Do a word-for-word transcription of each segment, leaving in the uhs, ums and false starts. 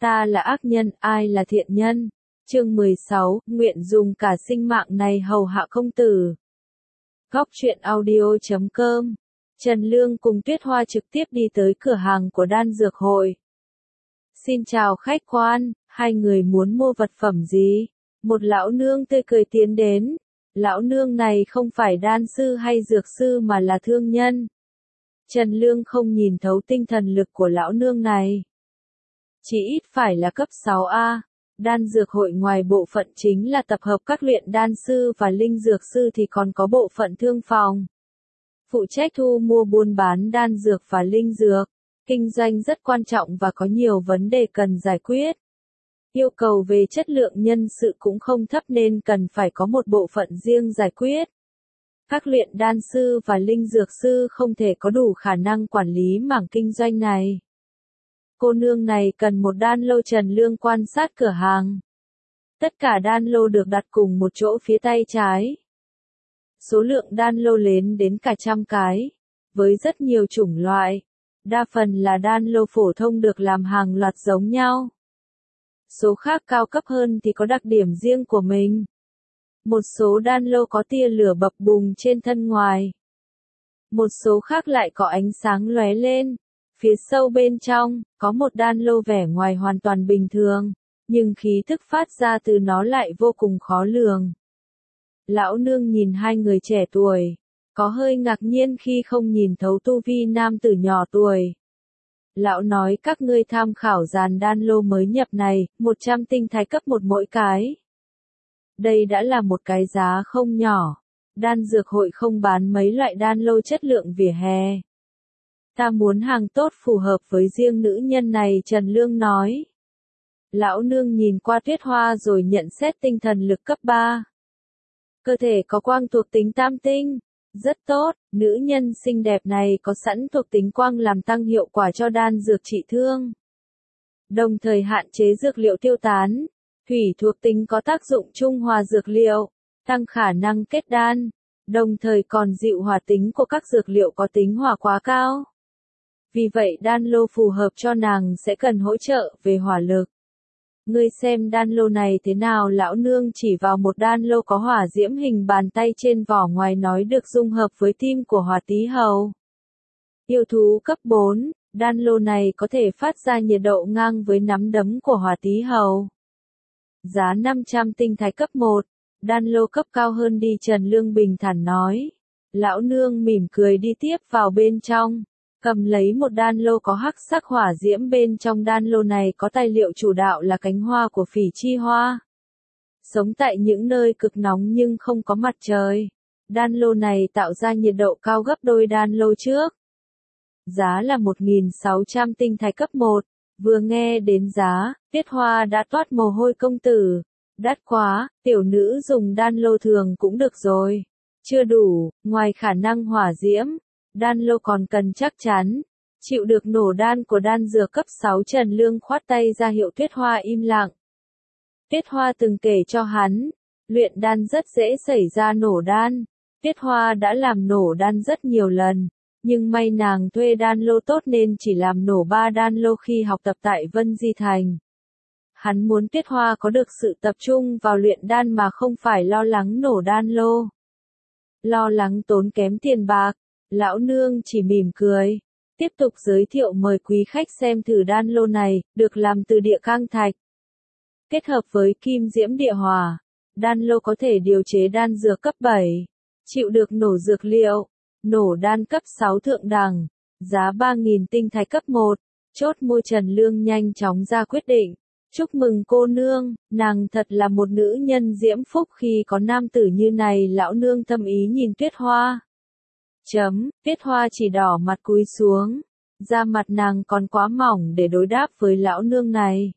Ta là ác nhân, ai là thiện nhân? Chương mười sáu, nguyện dùng cả sinh mạng này hầu hạ công tử. Góc truyện audio chấm com. Trần Lương cùng Tuyết Hoa trực tiếp đi tới cửa hàng của Đan Dược Hội. Xin chào khách quan, hai người muốn mua vật phẩm gì? Một lão nương tươi cười tiến đến. Lão nương này không phải đan sư hay dược sư mà là thương nhân. Trần Lương không nhìn thấu tinh thần lực của lão nương này. Chỉ ít phải là cấp sáu A. Đan Dược Hội ngoài bộ phận chính là tập hợp các luyện đan sư và linh dược sư thì còn có bộ phận thương phòng. Phụ trách thu mua buôn bán đan dược và linh dược. Kinh doanh rất quan trọng và có nhiều vấn đề cần giải quyết. Yêu cầu về chất lượng nhân sự cũng không thấp nên cần phải có một bộ phận riêng giải quyết. Các luyện đan sư và linh dược sư không thể có đủ khả năng quản lý mảng kinh doanh này. Cô nương này cần một đan lô. Trần Lương quan sát cửa hàng. Tất cả đan lô được đặt cùng một chỗ phía tay trái. Số lượng đan lô lên đến cả trăm cái, với rất nhiều chủng loại. Đa phần là đan lô phổ thông được làm hàng loạt giống nhau. Số khác cao cấp hơn thì có đặc điểm riêng của mình. Một số đan lô có tia lửa bập bùng trên thân ngoài. Một số khác lại có ánh sáng lóe lên. Phía sâu bên trong, có một đan lô vẻ ngoài hoàn toàn bình thường, nhưng khí thức phát ra từ nó lại vô cùng khó lường. Lão nương nhìn hai người trẻ tuổi, có hơi ngạc nhiên khi không nhìn thấu tu vi nam tử nhỏ tuổi. Lão nói các ngươi tham khảo dàn đan lô mới nhập này, một trăm tinh thái cấp một mỗi cái. Đây đã là một cái giá không nhỏ. Đan Dược Hội không bán mấy loại đan lô chất lượng vỉa hè. Ta muốn hàng tốt phù hợp với riêng nữ nhân này, Trần Lương nói. Lão nương nhìn qua Tuyết Hoa rồi nhận xét tinh thần lực cấp ba. Cơ thể có quang thuộc tính tam tinh. Rất tốt, nữ nhân xinh đẹp này có sẵn thuộc tính quang làm tăng hiệu quả cho đan dược trị thương. Đồng thời hạn chế dược liệu tiêu tán. Thủy thuộc tính có tác dụng trung hòa dược liệu, tăng khả năng kết đan. Đồng thời còn dịu hòa tính của các dược liệu có tính hỏa quá cao. Vì vậy đan lô phù hợp cho nàng sẽ cần hỗ trợ về hỏa lực. Ngươi xem đan lô này thế nào? Lão nương chỉ vào một đan lô có hỏa diễm hình bàn tay trên vỏ ngoài nói được dung hợp với tim của hỏa tí hầu. Yêu thú cấp bốn, đan lô này có thể phát ra nhiệt độ ngang với nắm đấm của hỏa tí hầu. Giá năm trăm tinh thái cấp một, đan lô cấp cao hơn đi, Trần Lương bình thản nói. Lão nương mỉm cười đi tiếp vào bên trong. Cầm lấy một đan lô có hắc sắc hỏa diễm. Bên trong đan lô này có tài liệu chủ đạo là cánh hoa của phỉ chi hoa. Sống tại những nơi cực nóng nhưng không có mặt trời. Đan lô này tạo ra nhiệt độ cao gấp đôi đan lô trước. Giá là một nghìn sáu trăm tinh thái cấp một. Vừa nghe đến giá, Tuyết Hoa đã toát mồ hôi. Công tử, đắt quá, tiểu nữ dùng đan lô thường cũng được rồi. Chưa đủ, ngoài khả năng hỏa diễm, đan lô còn cần chắc chắn, chịu được nổ đan của đan dược cấp sáu. Trần Lương khoát tay ra hiệu Tuyết Hoa im lặng. Tuyết Hoa từng kể cho hắn, luyện đan rất dễ xảy ra nổ đan. Tuyết Hoa đã làm nổ đan rất nhiều lần, nhưng may nàng thuê đan lô tốt nên chỉ làm nổ ba đan lô khi học tập tại Vân Di Thành. Hắn muốn Tuyết Hoa có được sự tập trung vào luyện đan mà không phải lo lắng nổ đan lô. Lo lắng tốn kém tiền bạc. Lão nương chỉ mỉm cười, tiếp tục giới thiệu mời quý khách xem thử đan lô này, được làm từ địa cang thạch. Kết hợp với kim diễm địa hỏa, đan lô có thể điều chế đan dược cấp bảy, chịu được nổ dược liệu, nổ đan cấp sáu thượng đẳng, giá ba nghìn tinh thái cấp một, chốt mua. Trần Lương nhanh chóng ra quyết định. Chúc mừng cô nương, nàng thật là một nữ nhân diễm phúc khi có nam tử như này. Lão nương thâm ý nhìn Tuyết Hoa. Chấm, Tuyết Hoa chỉ đỏ mặt cúi xuống. Da mặt nàng còn quá mỏng để đối đáp với lão nương này.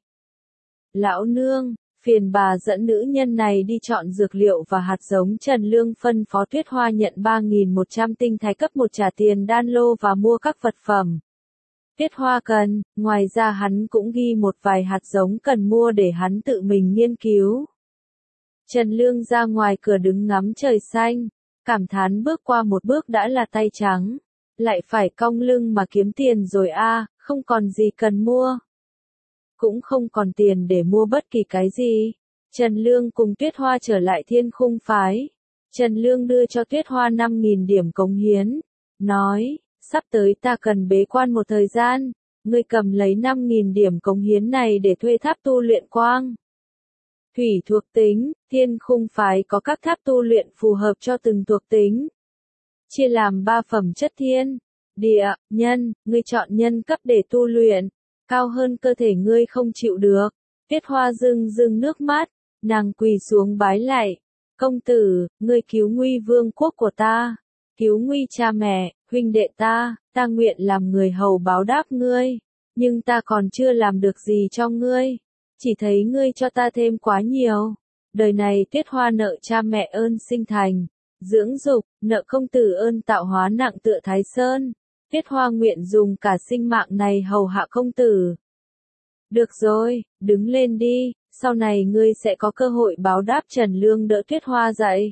Lão nương, phiền bà dẫn nữ nhân này đi chọn dược liệu và hạt giống. Trần Lương phân phó. Tuyết Hoa nhận ba nghìn một trăm tinh thái cấp một, trả tiền đan lô và mua các vật phẩm Tuyết Hoa cần. Ngoài ra hắn cũng ghi một vài hạt giống cần mua để hắn tự mình nghiên cứu. Trần Lương ra ngoài cửa đứng ngắm trời xanh. Cảm thán bước qua một bước đã là tay trắng. Lại phải cong lưng mà kiếm tiền rồi a, à, không còn gì cần mua. cũng không còn tiền để mua bất kỳ cái gì. Trần Lương cùng Tuyết Hoa trở lại Thiên Khung phái. Trần Lương đưa cho Tuyết Hoa năm nghìn điểm cống hiến, nói, sắp tới ta cần bế quan một thời gian, ngươi cầm lấy năm nghìn điểm cống hiến này để thuê tháp tu luyện quang. Thủy thuộc tính, Thiên Khung phái có các tháp tu luyện phù hợp cho từng thuộc tính. Chia làm ba phẩm chất thiên, địa, nhân, ngươi chọn nhân cấp để tu luyện, cao hơn cơ thể ngươi không chịu được. Tuyết Hoa rưng rưng nước mắt, nàng quỳ xuống bái lạy, công tử, ngươi cứu nguy vương quốc của ta, cứu nguy cha mẹ, huynh đệ ta, ta nguyện làm người hầu báo đáp ngươi, nhưng ta còn chưa làm được gì cho ngươi, chỉ thấy ngươi cho ta thêm quá nhiều. Đời này Tuyết Hoa nợ cha mẹ ơn sinh thành, dưỡng dục, nợ công tử ơn tạo hóa nặng tựa Thái Sơn. Tuyết Hoa nguyện dùng cả sinh mạng này hầu hạ công tử. Được rồi, đứng lên đi, sau này ngươi sẽ có cơ hội báo đáp. Trần Lương đỡ Tuyết Hoa dậy.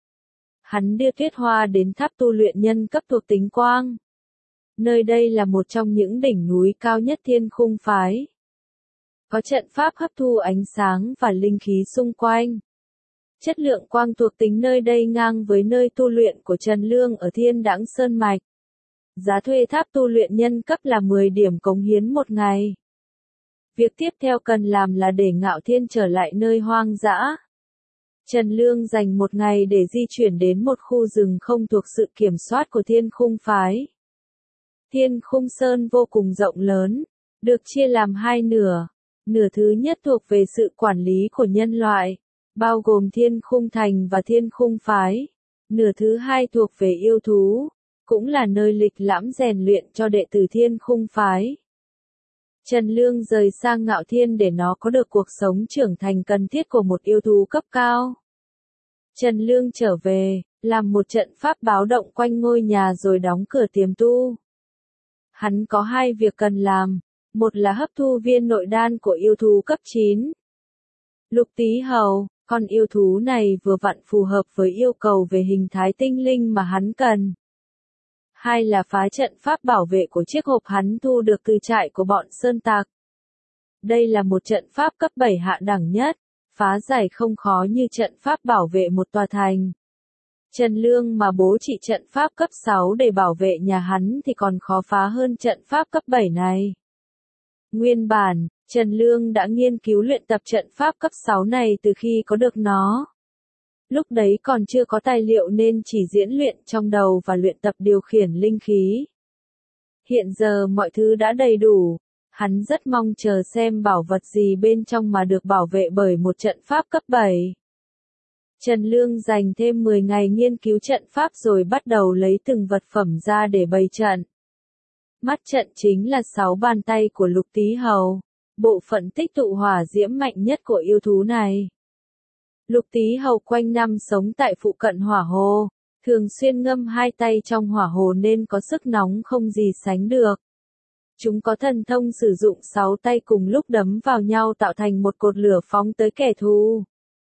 Hắn đưa Tuyết Hoa đến tháp tu luyện nhân cấp thuộc tính quang. Nơi đây là một trong những đỉnh núi cao nhất Thiên Khung phái. Có trận pháp hấp thu ánh sáng và linh khí xung quanh. Chất lượng quang thuộc tính nơi đây ngang với nơi tu luyện của Trần Lương ở Thiên Đãng Sơn Mạch. Giá thuê tháp tu luyện nhân cấp là mười điểm cống hiến một ngày. Việc tiếp theo cần làm là để Ngạo Thiên trở lại nơi hoang dã. Trần Lương dành một ngày để di chuyển đến một khu rừng không thuộc sự kiểm soát của Thiên Khung phái. Thiên Khung Sơn vô cùng rộng lớn, được chia làm hai nửa. Nửa thứ nhất thuộc về sự quản lý của nhân loại, bao gồm Thiên Khung Thành và Thiên Khung phái. Nửa thứ hai thuộc về yêu thú, cũng là nơi lịch lãm rèn luyện cho đệ tử Thiên Khung phái. Trần Lương rời sang Ngạo Thiên để nó có được cuộc sống trưởng thành cần thiết của một yêu thú cấp cao. Trần Lương trở về, làm một trận pháp báo động quanh ngôi nhà rồi đóng cửa tiềm tu. Hắn có hai việc cần làm, một là hấp thu viên nội đan của yêu thú cấp chín. Lục Tý Hầu, con yêu thú này vừa vặn phù hợp với yêu cầu về hình thái tinh linh mà hắn cần. Hai là phá trận pháp bảo vệ của chiếc hộp hắn thu được từ trại của bọn sơn tặc. Đây là một trận pháp cấp bảy hạ đẳng nhất, phá giải không khó như trận pháp bảo vệ một tòa thành. Trần Lương mà bố trị trận pháp cấp sáu để bảo vệ nhà hắn thì còn khó phá hơn trận pháp cấp bảy này. Nguyên bản, Trần Lương đã nghiên cứu luyện tập trận pháp cấp sáu này từ khi có được nó. Lúc đấy còn chưa có tài liệu nên chỉ diễn luyện trong đầu và luyện tập điều khiển linh khí. Hiện giờ mọi thứ đã đầy đủ, hắn rất mong chờ xem bảo vật gì bên trong mà được bảo vệ bởi một trận pháp cấp bảy. Trần Lương dành thêm mười ngày nghiên cứu trận pháp rồi bắt đầu lấy từng vật phẩm ra để bày trận. Mắt trận chính là sáu bàn tay của Lục Tý Hầu, bộ phận tích tụ hỏa diễm mạnh nhất của yêu thú này. Lục Tý Hầu quanh năm sống tại phụ cận hỏa hồ, thường xuyên ngâm hai tay trong hỏa hồ nên có sức nóng không gì sánh được. Chúng có thần thông sử dụng sáu tay cùng lúc đấm vào nhau tạo thành một cột lửa phóng tới kẻ thù.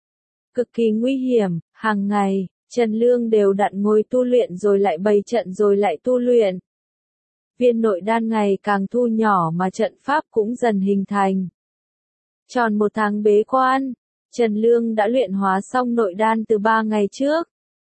Cực kỳ nguy hiểm, hàng ngày, Trần Lương đều đặn ngồi tu luyện rồi lại bày trận rồi lại tu luyện. Viên nội đan ngày càng thu nhỏ mà trận pháp cũng dần hình thành. Tròn một tháng bế quan, Trần Lương đã luyện hóa xong nội đan từ ba ngày trước.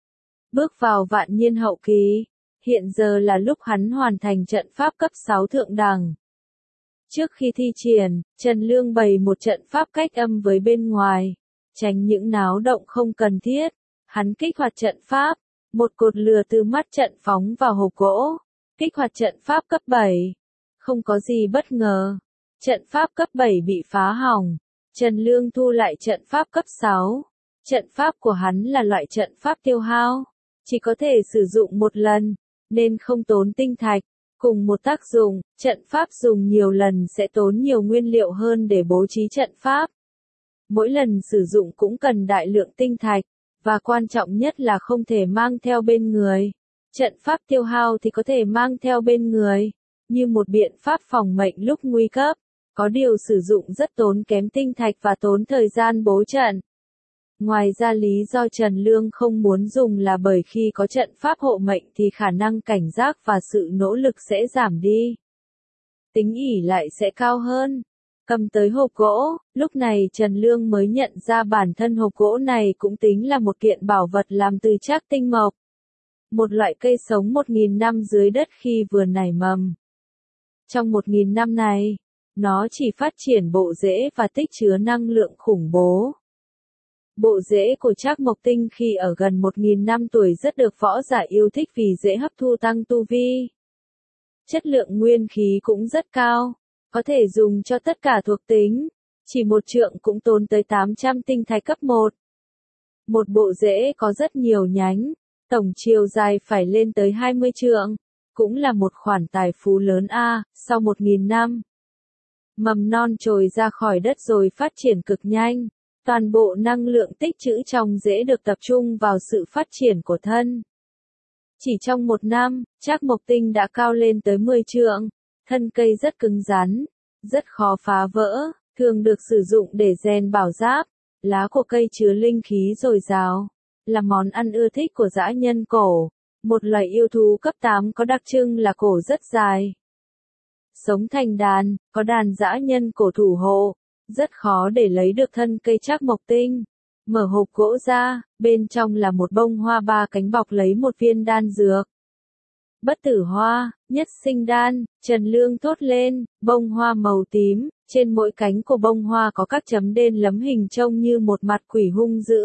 Bước vào vạn niên hậu kỳ, hiện giờ là lúc hắn hoàn thành trận pháp cấp sáu thượng đẳng. Trước khi thi triển, Trần Lương bày một trận pháp cách âm với bên ngoài, tránh những náo động không cần thiết. Hắn kích hoạt trận pháp, một cột lửa từ mắt trận phóng vào hộp gỗ, kích hoạt trận pháp cấp bảy. Không có gì bất ngờ, trận pháp cấp bảy bị phá hỏng. Trần Lương thu lại trận pháp cấp sáu. Trận pháp của hắn là loại trận pháp tiêu hao, chỉ có thể sử dụng một lần, nên không tốn tinh thạch. Cùng một tác dụng, trận pháp dùng nhiều lần sẽ tốn nhiều nguyên liệu hơn để bố trí trận pháp. Mỗi lần sử dụng cũng cần đại lượng tinh thạch, và quan trọng nhất là không thể mang theo bên người. Trận pháp tiêu hao thì có thể mang theo bên người, như một biện pháp phòng mệnh lúc nguy cấp. Có điều sử dụng rất tốn kém tinh thạch và tốn thời gian bố trận. Ngoài ra lý do Trần Lương không muốn dùng là bởi khi có trận pháp hộ mệnh thì khả năng cảnh giác và sự nỗ lực sẽ giảm đi. Tính ỷ lại sẽ cao hơn. cầm tới hộp gỗ, lúc này Trần Lương mới nhận ra bản thân hộp gỗ này cũng tính là một kiện bảo vật làm từ trác tinh mộc. Một loại cây sống một nghìn năm dưới đất khi vừa nảy mầm. Trong một nghìn năm này, nó chỉ phát triển bộ rễ và tích chứa năng lượng khủng bố. Bộ rễ của trác mộc tinh khi ở gần một nghìn năm tuổi rất được võ giả yêu thích vì dễ hấp thu tăng tu vi. Chất lượng nguyên khí cũng rất cao, có thể dùng cho tất cả thuộc tính, chỉ một trượng cũng tốn tới tám trăm tinh thạch cấp một. Một bộ rễ có rất nhiều nhánh, tổng chiều dài phải lên tới hai mươi trượng, cũng là một khoản tài phú lớn a, sau một nghìn năm. Mầm non trồi ra khỏi đất rồi phát triển cực nhanh, toàn bộ năng lượng tích trữ trong rễ được tập trung vào sự phát triển của thân. Chỉ trong một năm, trác mộc tinh đã cao lên tới mười trượng, thân cây rất cứng rắn, rất khó phá vỡ, thường được sử dụng để rèn bảo giáp, lá của cây chứa linh khí dồi dào, là món ăn ưa thích của dã nhân cổ, một loài yêu thú cấp tám có đặc trưng là cổ rất dài. Sống thành đàn, có đàn dã nhân cổ thủ hộ, rất khó để lấy được thân cây trác mộc tinh. Mở hộp gỗ ra, bên trong là một bông hoa ba cánh bọc lấy một viên đan dược. Bất tử hoa, nhất sinh đan, Trần Lương thốt lên, bông hoa màu tím, trên mỗi cánh của bông hoa có các chấm đen lấm hình trông như một mặt quỷ hung dữ.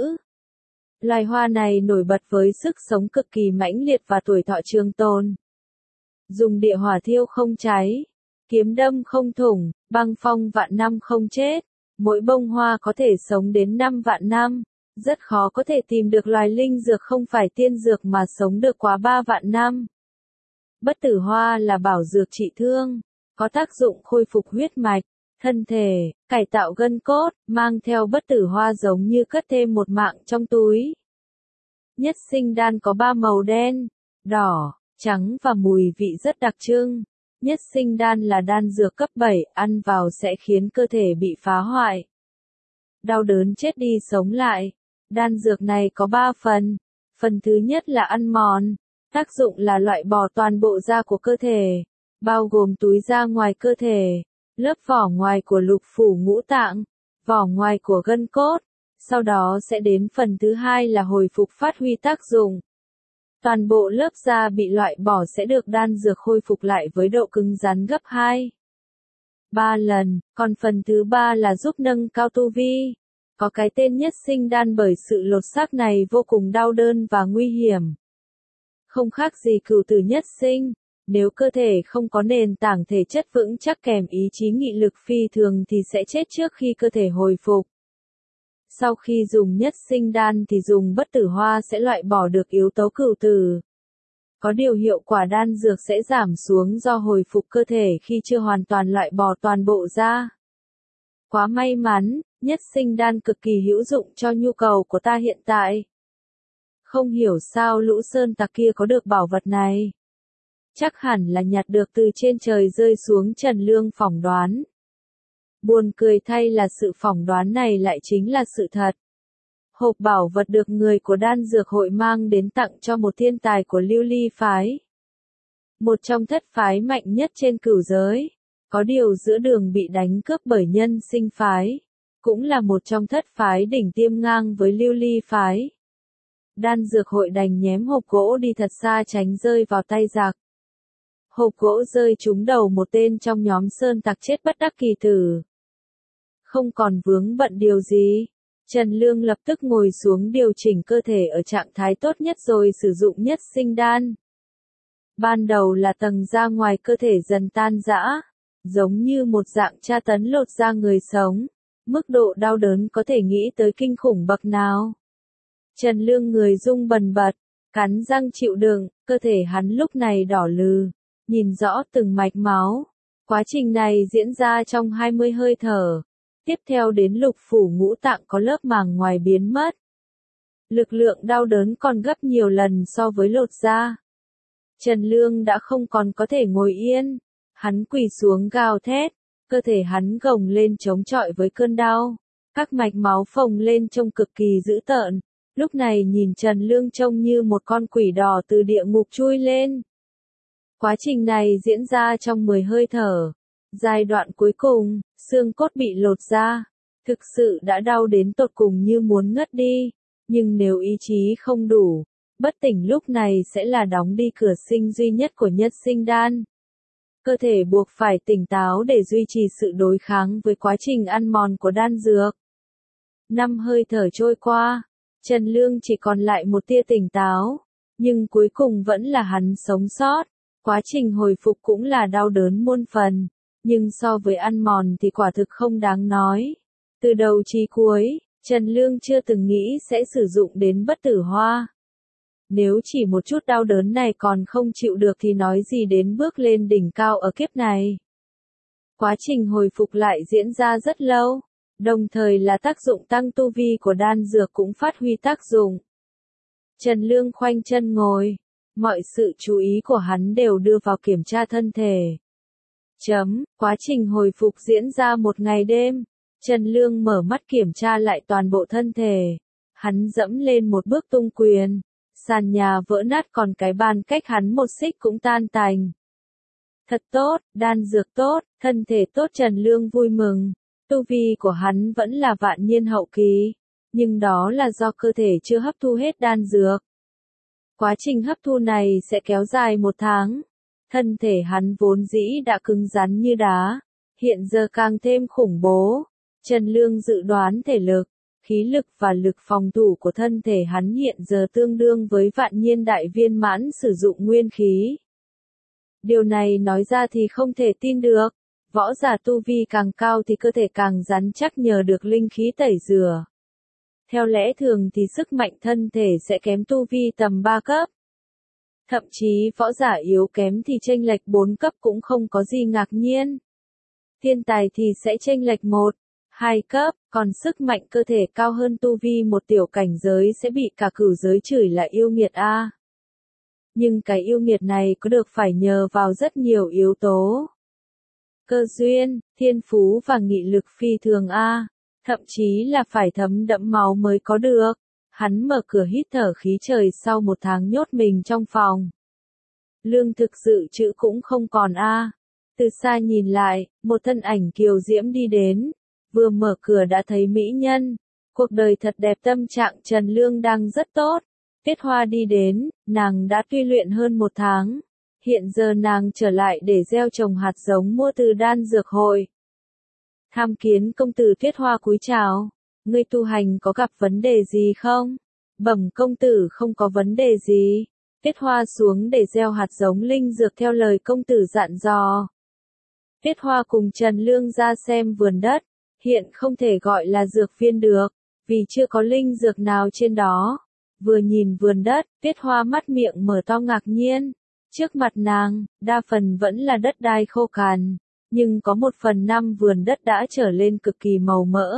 Loài hoa này nổi bật với sức sống cực kỳ mãnh liệt và tuổi thọ trường tồn. Dùng địa hỏa thiêu không cháy, kiếm đâm không thủng, băng phong vạn năm không chết. Mỗi bông hoa có thể sống đến năm vạn năm, rất khó có thể tìm được loài linh dược không phải tiên dược mà sống được quá ba vạn năm. Bất tử hoa là bảo dược trị thương, có tác dụng khôi phục huyết mạch, thân thể, cải tạo gân cốt, mang theo bất tử hoa giống như cất thêm một mạng trong túi. Nhất sinh đan có ba màu đen, đỏ, trắng và mùi vị rất đặc trưng. Nhất sinh đan là đan dược cấp bảy, ăn vào sẽ khiến cơ thể bị phá hoại. Đau đớn chết đi sống lại. Đan dược này có ba phần. Phần thứ nhất là ăn mòn. Tác dụng là loại bỏ toàn bộ da của cơ thể, bao gồm túi da ngoài cơ thể, lớp vỏ ngoài của lục phủ ngũ tạng, vỏ ngoài của gân cốt. Sau đó sẽ đến phần thứ hai là hồi phục phát huy tác dụng. Toàn bộ lớp da bị loại bỏ sẽ được đan dược khôi phục lại với độ cứng rắn gấp hai, ba lần, còn phần thứ ba là giúp nâng cao tu vi. Có cái tên nhất sinh đan bởi sự lột xác này vô cùng đau đớn và nguy hiểm. Không khác gì cửu tử nhất sinh, nếu cơ thể không có nền tảng thể chất vững chắc kèm ý chí nghị lực phi thường thì sẽ chết trước khi cơ thể hồi phục. Sau khi dùng nhất sinh đan thì dùng bất tử hoa sẽ loại bỏ được yếu tố cửu tử. Có điều hiệu quả đan dược sẽ giảm xuống do hồi phục cơ thể khi chưa hoàn toàn loại bỏ toàn bộ da. Quá may mắn, nhất sinh đan cực kỳ hữu dụng cho nhu cầu của ta hiện tại. Không hiểu sao lũ sơn tặc kia có được bảo vật này. Chắc hẳn là nhặt được từ trên trời rơi xuống. Trần Lương phỏng đoán. Buồn cười thay là sự phỏng đoán này lại chính là sự thật. Hộp bảo vật được người của đan dược hội mang đến tặng cho một thiên tài của Lưu Ly phái. Một trong thất phái mạnh nhất trên cửu giới. Có điều giữa đường bị đánh cướp bởi Nhân Sinh phái. Cũng là một trong thất phái đỉnh tiêm ngang với Lưu Ly phái. Đan dược hội đành nhém hộp gỗ đi thật xa tránh rơi vào tay giặc. Hộp gỗ rơi trúng đầu một tên trong nhóm sơn tặc chết bất đắc kỳ tử. Không còn vướng bận điều gì. Trần Lương lập tức ngồi xuống điều chỉnh cơ thể ở trạng thái tốt nhất rồi sử dụng nhất sinh đan. Ban đầu là tầng da ngoài cơ thể dần tan rã, giống như một dạng tra tấn lột da người sống. Mức độ đau đớn có thể nghĩ tới kinh khủng bậc nào. Trần Lương người rung bần bật, cắn răng chịu đựng, cơ thể hắn lúc này đỏ lừ, nhìn rõ từng mạch máu. Quá trình này diễn ra trong hai mươi hơi thở. Tiếp theo đến lục phủ ngũ tạng có lớp màng ngoài biến mất. Lực lượng đau đớn còn gấp nhiều lần so với lột da. Trần Lương đã không còn có thể ngồi yên. Hắn quỳ xuống gào thét, cơ thể hắn gồng lên chống chọi với cơn đau. Các mạch máu phồng lên trông cực kỳ dữ tợn. Lúc này nhìn Trần Lương trông như một con quỷ đỏ từ địa ngục chui lên. Quá trình này diễn ra trong mười hơi thở. Giai đoạn cuối cùng, xương cốt bị lột ra. Thực sự đã đau đến tột cùng như muốn ngất đi. Nhưng nếu ý chí không đủ, bất tỉnh lúc này sẽ là đóng đi cửa sinh duy nhất của nhất sinh đan. Cơ thể buộc phải tỉnh táo để duy trì sự đối kháng với quá trình ăn mòn của đan dược. Năm hơi thở trôi qua, Trần Lương chỉ còn lại một tia tỉnh táo, nhưng cuối cùng vẫn là hắn sống sót. Quá trình hồi phục cũng là đau đớn muôn phần, nhưng so với ăn mòn thì quả thực không đáng nói. Từ đầu chí cuối, Trần Lương chưa từng nghĩ sẽ sử dụng đến bất tử hoa. Nếu chỉ một chút đau đớn này còn không chịu được thì nói gì đến bước lên đỉnh cao ở kiếp này. Quá trình hồi phục lại diễn ra rất lâu, đồng thời là tác dụng tăng tu vi của đan dược cũng phát huy tác dụng. Trần Lương khoanh chân ngồi, mọi sự chú ý của hắn đều đưa vào kiểm tra thân thể. Chấm, quá trình hồi phục diễn ra một ngày đêm, Trần Lương mở mắt kiểm tra lại toàn bộ thân thể. Hắn dẫm lên một bước tung quyền, sàn nhà vỡ nát còn cái bàn cách hắn một xích cũng tan tành. Thật tốt, đan dược tốt, thân thể tốt Trần Lương vui mừng. Tu vi của hắn vẫn là vạn niên hậu kỳ, nhưng đó là do cơ thể chưa hấp thu hết đan dược. Quá trình hấp thu này sẽ kéo dài một tháng. Thân thể hắn vốn dĩ đã cứng rắn như đá, hiện giờ càng thêm khủng bố. Trần Lương dự đoán thể lực, khí lực và lực phòng thủ của thân thể hắn hiện giờ tương đương với vạn niên đại viên mãn sử dụng nguyên khí. Điều này nói ra thì không thể tin được. Võ giả tu vi càng cao thì cơ thể càng rắn chắc nhờ được linh khí tẩy rửa. Theo lẽ thường thì sức mạnh thân thể sẽ kém tu vi tầm ba cấp. Thậm chí võ giả yếu kém thì chênh lệch bốn cấp cũng không có gì ngạc nhiên. Thiên tài thì sẽ chênh lệch một, hai cấp, còn sức mạnh cơ thể cao hơn tu vi một tiểu cảnh giới sẽ bị cả cửu giới chửi là yêu nghiệt a. Nhưng cái yêu nghiệt này có được phải nhờ vào rất nhiều yếu tố. Cơ duyên, thiên phú và nghị lực phi thường a, thậm chí là phải thấm đẫm máu mới có được. Hắn mở cửa hít thở khí trời sau một tháng nhốt mình trong phòng. Lương thực dự trữ cũng không còn a. Từ xa nhìn lại, một thân ảnh kiều diễm đi đến, vừa mở cửa đã thấy mỹ nhân. Cuộc đời thật đẹp, tâm trạng Trần Lương đang rất tốt. Tuyết Hoa đi đến, nàng đã tu luyện hơn một tháng. Hiện giờ nàng trở lại để gieo trồng hạt giống mua từ đan dược hội. Tham kiến công tử. Tuyết Hoa cúi chào. Ngươi tu hành có gặp vấn đề gì không? Bẩm công tử, không có vấn đề gì. Tuyết Hoa xuống để gieo hạt giống linh dược theo lời công tử dặn dò. Tuyết Hoa cùng Trần Lương ra xem vườn đất. Hiện không thể gọi là dược viên được, vì chưa có linh dược nào trên đó. Vừa nhìn vườn đất, Tuyết Hoa mắt miệng mở to ngạc nhiên. Trước mặt nàng, đa phần vẫn là đất đai khô cằn, nhưng có một phần năm vườn đất đã trở lên cực kỳ màu mỡ.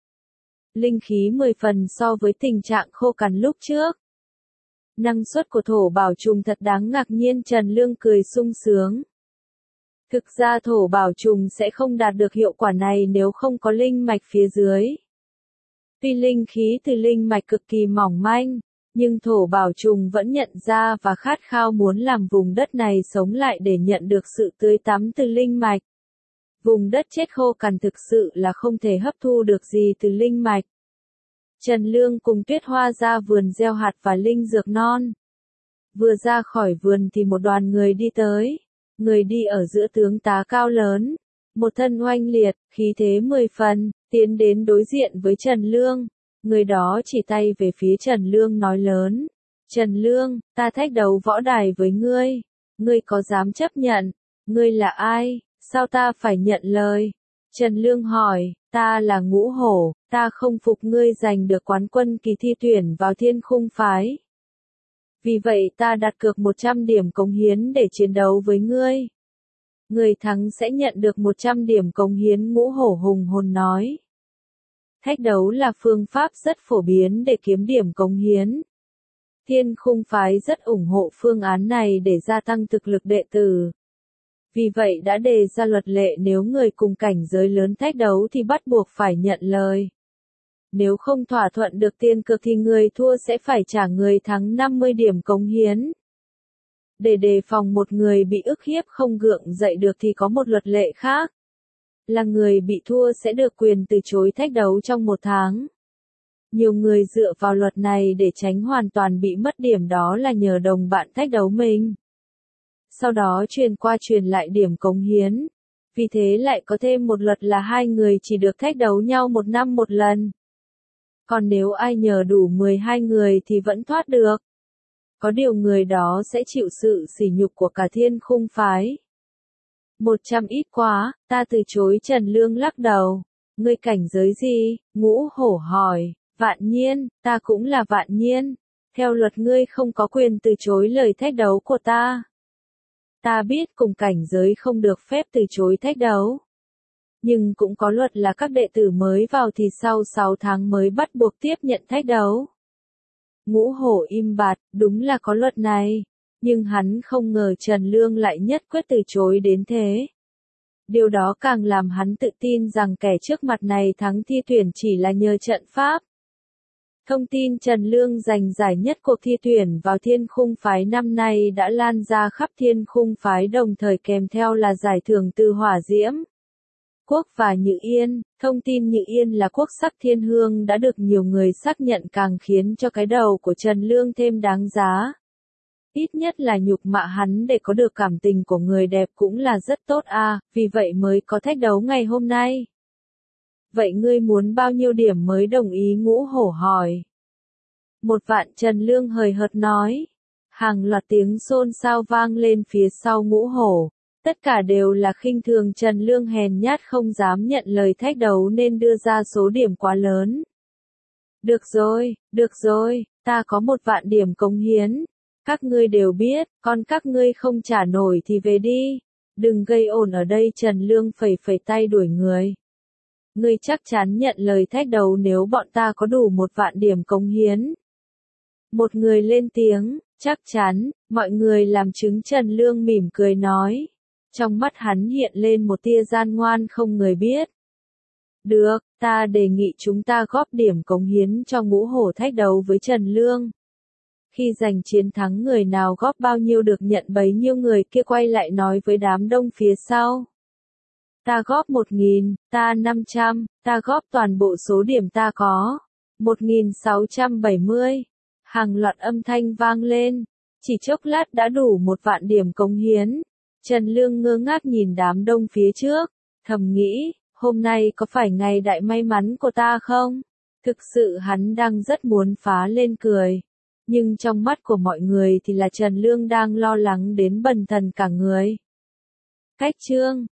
Linh khí mười phần so với tình trạng khô cằn lúc trước. Năng suất của thổ bảo trùng thật đáng ngạc nhiên. Trần Lương cười sung sướng. Thực ra thổ bảo trùng sẽ không đạt được hiệu quả này nếu không có linh mạch phía dưới. Tuy linh khí từ linh mạch cực kỳ mỏng manh, nhưng thổ bảo trùng vẫn nhận ra và khát khao muốn làm vùng đất này sống lại để nhận được sự tưới tắm từ linh mạch. Vùng đất chết khô cằn thực sự là không thể hấp thu được gì từ linh mạch. Trần Lương cùng Tuyết Hoa ra vườn gieo hạt và linh dược non. Vừa ra khỏi vườn thì một đoàn người đi tới. Người đi ở giữa tướng tá cao lớn, một thân oanh liệt, khí thế mười phần, tiến đến đối diện với Trần Lương. Người đó chỉ tay về phía Trần Lương nói lớn. Trần Lương, ta thách đấu võ đài với ngươi. Ngươi có dám chấp nhận? Ngươi là ai? Sao ta phải nhận lời? Trần Lương hỏi, ta là Ngũ Hổ, ta không phục ngươi giành được quán quân kỳ thi tuyển vào Thiên Khung phái. Vì vậy ta đặt cược một trăm điểm cống hiến để chiến đấu với ngươi. Người thắng sẽ nhận được một trăm điểm cống hiến. Ngũ Hổ hùng hồn nói. Thách đấu là phương pháp rất phổ biến để kiếm điểm cống hiến. Thiên Khung phái rất ủng hộ phương án này để gia tăng thực lực đệ tử. Vì vậy đã đề ra luật lệ nếu người cùng cảnh giới lớn thách đấu thì bắt buộc phải nhận lời. Nếu không thỏa thuận được tiền cược thì người thua sẽ phải trả người thắng năm mươi điểm cống hiến. Để đề phòng một người bị ức hiếp không gượng dậy được thì có một luật lệ khác. là người bị thua sẽ được quyền từ chối thách đấu trong một tháng. Nhiều người dựa vào luật này để tránh hoàn toàn bị mất điểm, đó là nhờ đồng bạn thách đấu mình. Sau đó truyền qua truyền lại điểm cống hiến. Vì thế lại có thêm một luật là hai người chỉ được thách đấu nhau một năm một lần. Còn nếu ai nhờ đủ mười hai người thì vẫn thoát được. Có điều người đó sẽ chịu sự sỉ nhục của cả thiên khung phái. Một trăm ít quá, ta từ chối. Trần Lương lắc đầu. Ngươi cảnh giới gì? Ngũ Hổ hỏi. Vạn Nhiên, ta cũng là Vạn Nhiên. Theo luật ngươi không có quyền từ chối lời thách đấu của ta. Ta biết cùng cảnh giới không được phép từ chối thách đấu. Nhưng cũng có luật là các đệ tử mới vào thì sau sáu tháng mới bắt buộc tiếp nhận thách đấu. Ngũ Hổ im bặt, đúng là có luật này. Nhưng hắn không ngờ Trần Lương lại nhất quyết từ chối đến thế. Điều đó càng làm hắn tự tin rằng kẻ trước mặt này thắng thi tuyển chỉ là nhờ trận pháp. Thông tin Trần Lương giành giải nhất cuộc thi tuyển vào Thiên Khung phái năm nay đã lan ra khắp Thiên Khung phái, đồng thời kèm theo là giải thưởng từ Hỏa Diễm Quốc và Nhự Yên. Thông tin Nhự Yên là quốc sắc thiên hương đã được nhiều người xác nhận, càng khiến cho cái đầu của Trần Lương thêm đáng giá. Ít nhất là nhục mạ hắn để có được cảm tình của người đẹp cũng là rất tốt à, vì vậy mới có thách đấu ngày hôm nay. Vậy ngươi muốn bao nhiêu điểm mới đồng ý? Ngũ Hổ hỏi. Một vạn, Trần Lương hời hợt nói. Hàng loạt tiếng xôn xao vang lên phía sau Ngũ Hổ. Tất cả đều là khinh thường Trần Lương hèn nhát không dám nhận lời thách đấu nên đưa ra số điểm quá lớn. Được rồi, được rồi, ta có một vạn điểm cống hiến. Các ngươi đều biết, còn các ngươi không trả nổi thì về đi. Đừng gây ồn ở đây. Trần Lương phẩy phẩy tay đuổi người. Ngươi chắc chắn nhận lời thách đấu nếu bọn ta có đủ một vạn điểm cống hiến. Một người lên tiếng, chắc chắn, mọi người làm chứng. Trần Lương mỉm cười nói. Trong mắt hắn hiện lên một tia gian ngoan không người biết. Được, ta đề nghị chúng ta góp điểm cống hiến cho Ngũ Hổ thách đấu với Trần Lương. Khi giành chiến thắng, người nào góp bao nhiêu được nhận bấy nhiêu. Người kia quay lại nói với đám đông phía sau. Ta góp một nghìn, ta năm trăm, ta góp toàn bộ số điểm ta có. Một nghìn sáu trăm bảy mươi. Hàng loạt âm thanh vang lên. Chỉ chốc lát đã đủ một vạn điểm cống hiến. Trần Lương ngơ ngác nhìn đám đông phía trước. Thầm nghĩ, hôm nay có phải ngày đại may mắn của ta không? Thực sự hắn đang rất muốn phá lên cười. Nhưng trong mắt của mọi người thì là Trần Lương đang lo lắng đến bần thần cả người. Cách chương